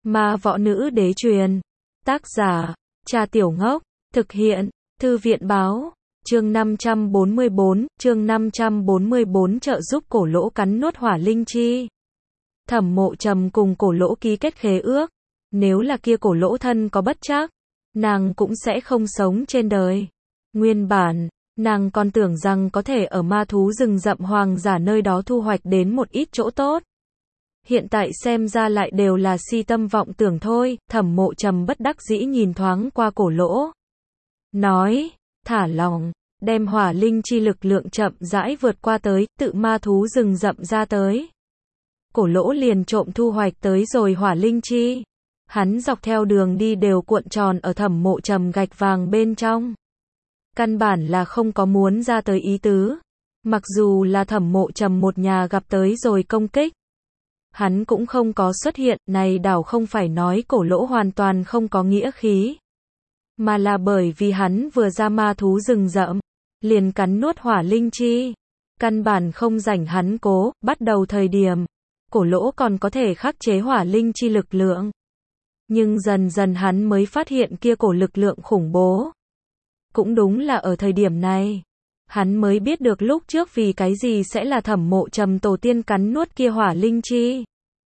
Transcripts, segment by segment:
Ma võ nữ đế truyền. Tác giả, Trà Tiểu Ngốc. Thực hiện, Thư viện báo. Chương 544 trợ giúp Cổ Lỗ cắn nuốt hỏa linh chi. Thẩm Mộ Trầm cùng Cổ Lỗ ký kết khế ước. Nếu là kia Cổ Lỗ thân có bất trắc, nàng cũng sẽ không sống trên đời. Nguyên bản, nàng còn tưởng rằng có thể ở ma thú rừng rậm hoàng giả nơi đó thu hoạch đến một ít chỗ tốt. Hiện tại xem ra lại đều là si tâm vọng tưởng thôi. Thẩm Mộ Trầm bất đắc dĩ nhìn thoáng qua Cổ Lỗ. Nói, thả lòng, đem hỏa linh chi lực lượng chậm rãi vượt qua tới, tự ma thú rừng rậm ra tới. Cổ Lỗ liền trộm thu hoạch tới rồi hỏa linh chi. Hắn dọc theo đường đi đều cuộn tròn ở Thẩm Mộ Trầm gạch vàng bên trong. Căn bản là không có muốn ra tới ý tứ. Mặc dù là Thẩm Mộ Trầm một nhà gặp tới rồi công kích, hắn cũng không có xuất hiện. Này đảo không phải nói Cổ Lỗ hoàn toàn không có nghĩa khí, mà là bởi vì hắn vừa ra ma thú rừng rậm, liền cắn nuốt hỏa linh chi. Căn bản không rảnh hắn cố. Bắt đầu thời điểm, Cổ Lỗ còn có thể khắc chế hỏa linh chi lực lượng. Nhưng dần dần hắn mới phát hiện kia cổ lực lượng khủng bố. Cũng đúng là ở thời điểm này, hắn mới biết được lúc trước vì cái gì sẽ là Thẩm Mộ Trầm tổ tiên cắn nuốt kia hỏa linh chi,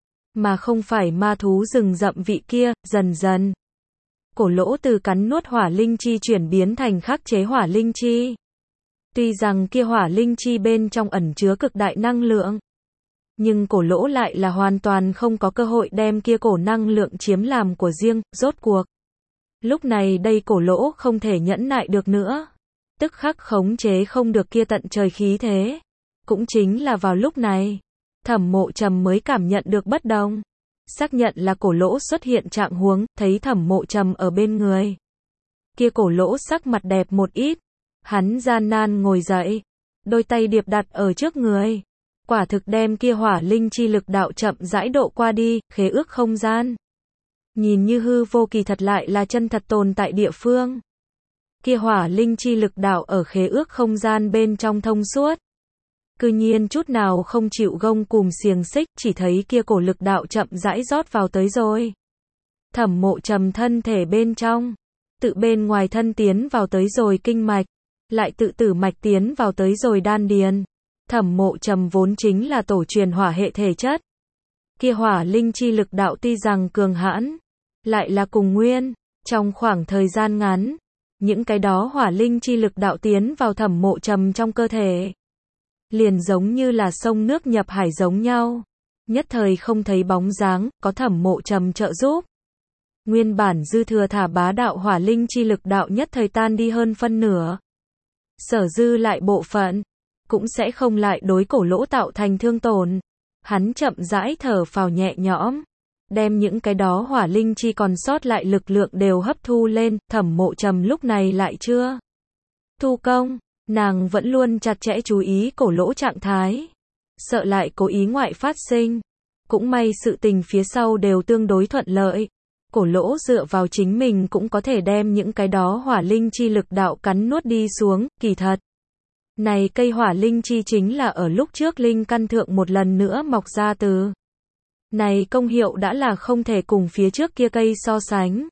mà không phải ma thú rừng rậm vị kia. Dần dần, Cổ Lỗ từ cắn nuốt hỏa linh chi chuyển biến thành khắc chế hỏa linh chi. Tuy rằng kia hỏa linh chi bên trong ẩn chứa cực đại năng lượng, nhưng Cổ Lỗ lại là hoàn toàn không có cơ hội đem kia cổ năng lượng chiếm làm của riêng. Rốt cuộc, lúc này đây Cổ Lỗ không thể nhẫn nại được nữa, tức khắc khống chế không được kia tận trời khí thế. Cũng chính là vào lúc này, Thẩm Mộ Trầm mới cảm nhận được bất đồng. Xác nhận là Cổ Lỗ xuất hiện trạng huống, thấy Thẩm Mộ Trầm ở bên người, kia Cổ Lỗ sắc mặt đẹp một ít. Hắn gian nan ngồi dậy, đôi tay điệp đặt ở trước người, quả thực đem kia hỏa linh chi lực đạo chậm rãi độ qua đi. Khế ước không gian, nhìn như hư vô kỳ thật lại là chân thật tồn tại địa phương. Kia hỏa linh chi lực đạo ở khế ước không gian bên trong thông suốt, cư nhiên chút nào không chịu gông cùm xiềng xích. Chỉ thấy kia cổ lực đạo chậm rãi rót vào tới rồi Thẩm Mộ Trầm thân thể bên trong, tự bên ngoài thân tiến vào tới rồi kinh mạch, lại tự tử mạch tiến vào tới rồi đan điền. Thẩm Mộ Trầm vốn chính là tổ truyền hỏa hệ thể chất, kia hỏa linh chi lực đạo tuy rằng cường hãn, lại là cùng nguyên. Trong khoảng thời gian ngắn, những cái đó hỏa linh chi lực đạo tiến vào Thẩm Mộ Trầm trong cơ thể, liền giống như là sông nước nhập hải giống nhau, nhất thời không thấy bóng dáng. Có Thẩm Mộ Trầm trợ giúp, nguyên bản dư thừa thả bá đạo hỏa linh chi lực đạo nhất thời tan đi hơn phân nửa. Sở dư lại bộ phận, cũng sẽ không lại đối Cổ Lỗ tạo thành thương tổn. Hắn chậm rãi thở phào nhẹ nhõm, đem những cái đó hỏa linh chi còn sót lại lực lượng đều hấp thu lên. Thẩm Mộ Trầm lúc này lại chưa thu công, nàng vẫn luôn chặt chẽ chú ý Cổ Lỗ trạng thái, sợ lại cố ý ngoại phát sinh. Cũng may sự tình phía sau đều tương đối thuận lợi. Cổ Lỗ dựa vào chính mình cũng có thể đem những cái đó hỏa linh chi lực đạo cắn nuốt đi xuống. Kỳ thật, này cây hỏa linh chi chính là ở lúc trước linh căn thượng một lần nữa mọc ra từ. Này công hiệu đã là không thể cùng phía trước kia cây so sánh.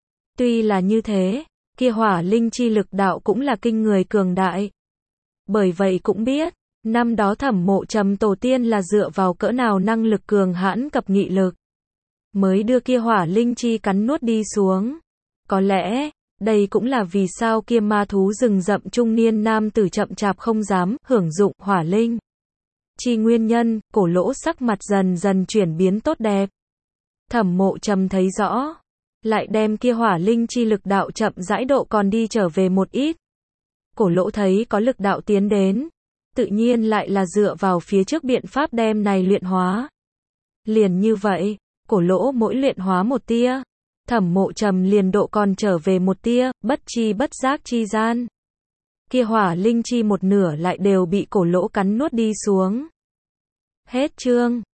Tuy là như thế, kia hỏa linh chi lực đạo cũng là kinh người cường đại. Bởi vậy cũng biết, năm đó Thẩm Mộ Trầm tổ tiên là dựa vào cỡ nào năng lực cường hãn cập nghị lực, mới đưa kia hỏa linh chi cắn nuốt đi xuống. Có lẽ, đây cũng là vì sao kia ma thú rừng rậm trung niên nam tử chậm chạp không dám hưởng dụng hỏa linh chi nguyên nhân. Cổ Lỗ sắc mặt dần dần chuyển biến tốt đẹp. Thẩm Mộ Trầm thấy rõ, lại đem kia hỏa linh chi lực đạo chậm rãi độ còn đi trở về một ít. Cổ Lỗ thấy có lực đạo tiến đến, tự nhiên lại là dựa vào phía trước biện pháp đem này luyện hóa. Liền như vậy, Cổ Lỗ mỗi luyện hóa một tia, Thẩm Mộ Trầm liền độ còn trở về một tia. Bất chi bất giác chi gian, kia hỏa linh chi một nửa lại đều bị Cổ Lỗ cắn nuốt đi xuống. Hết chương.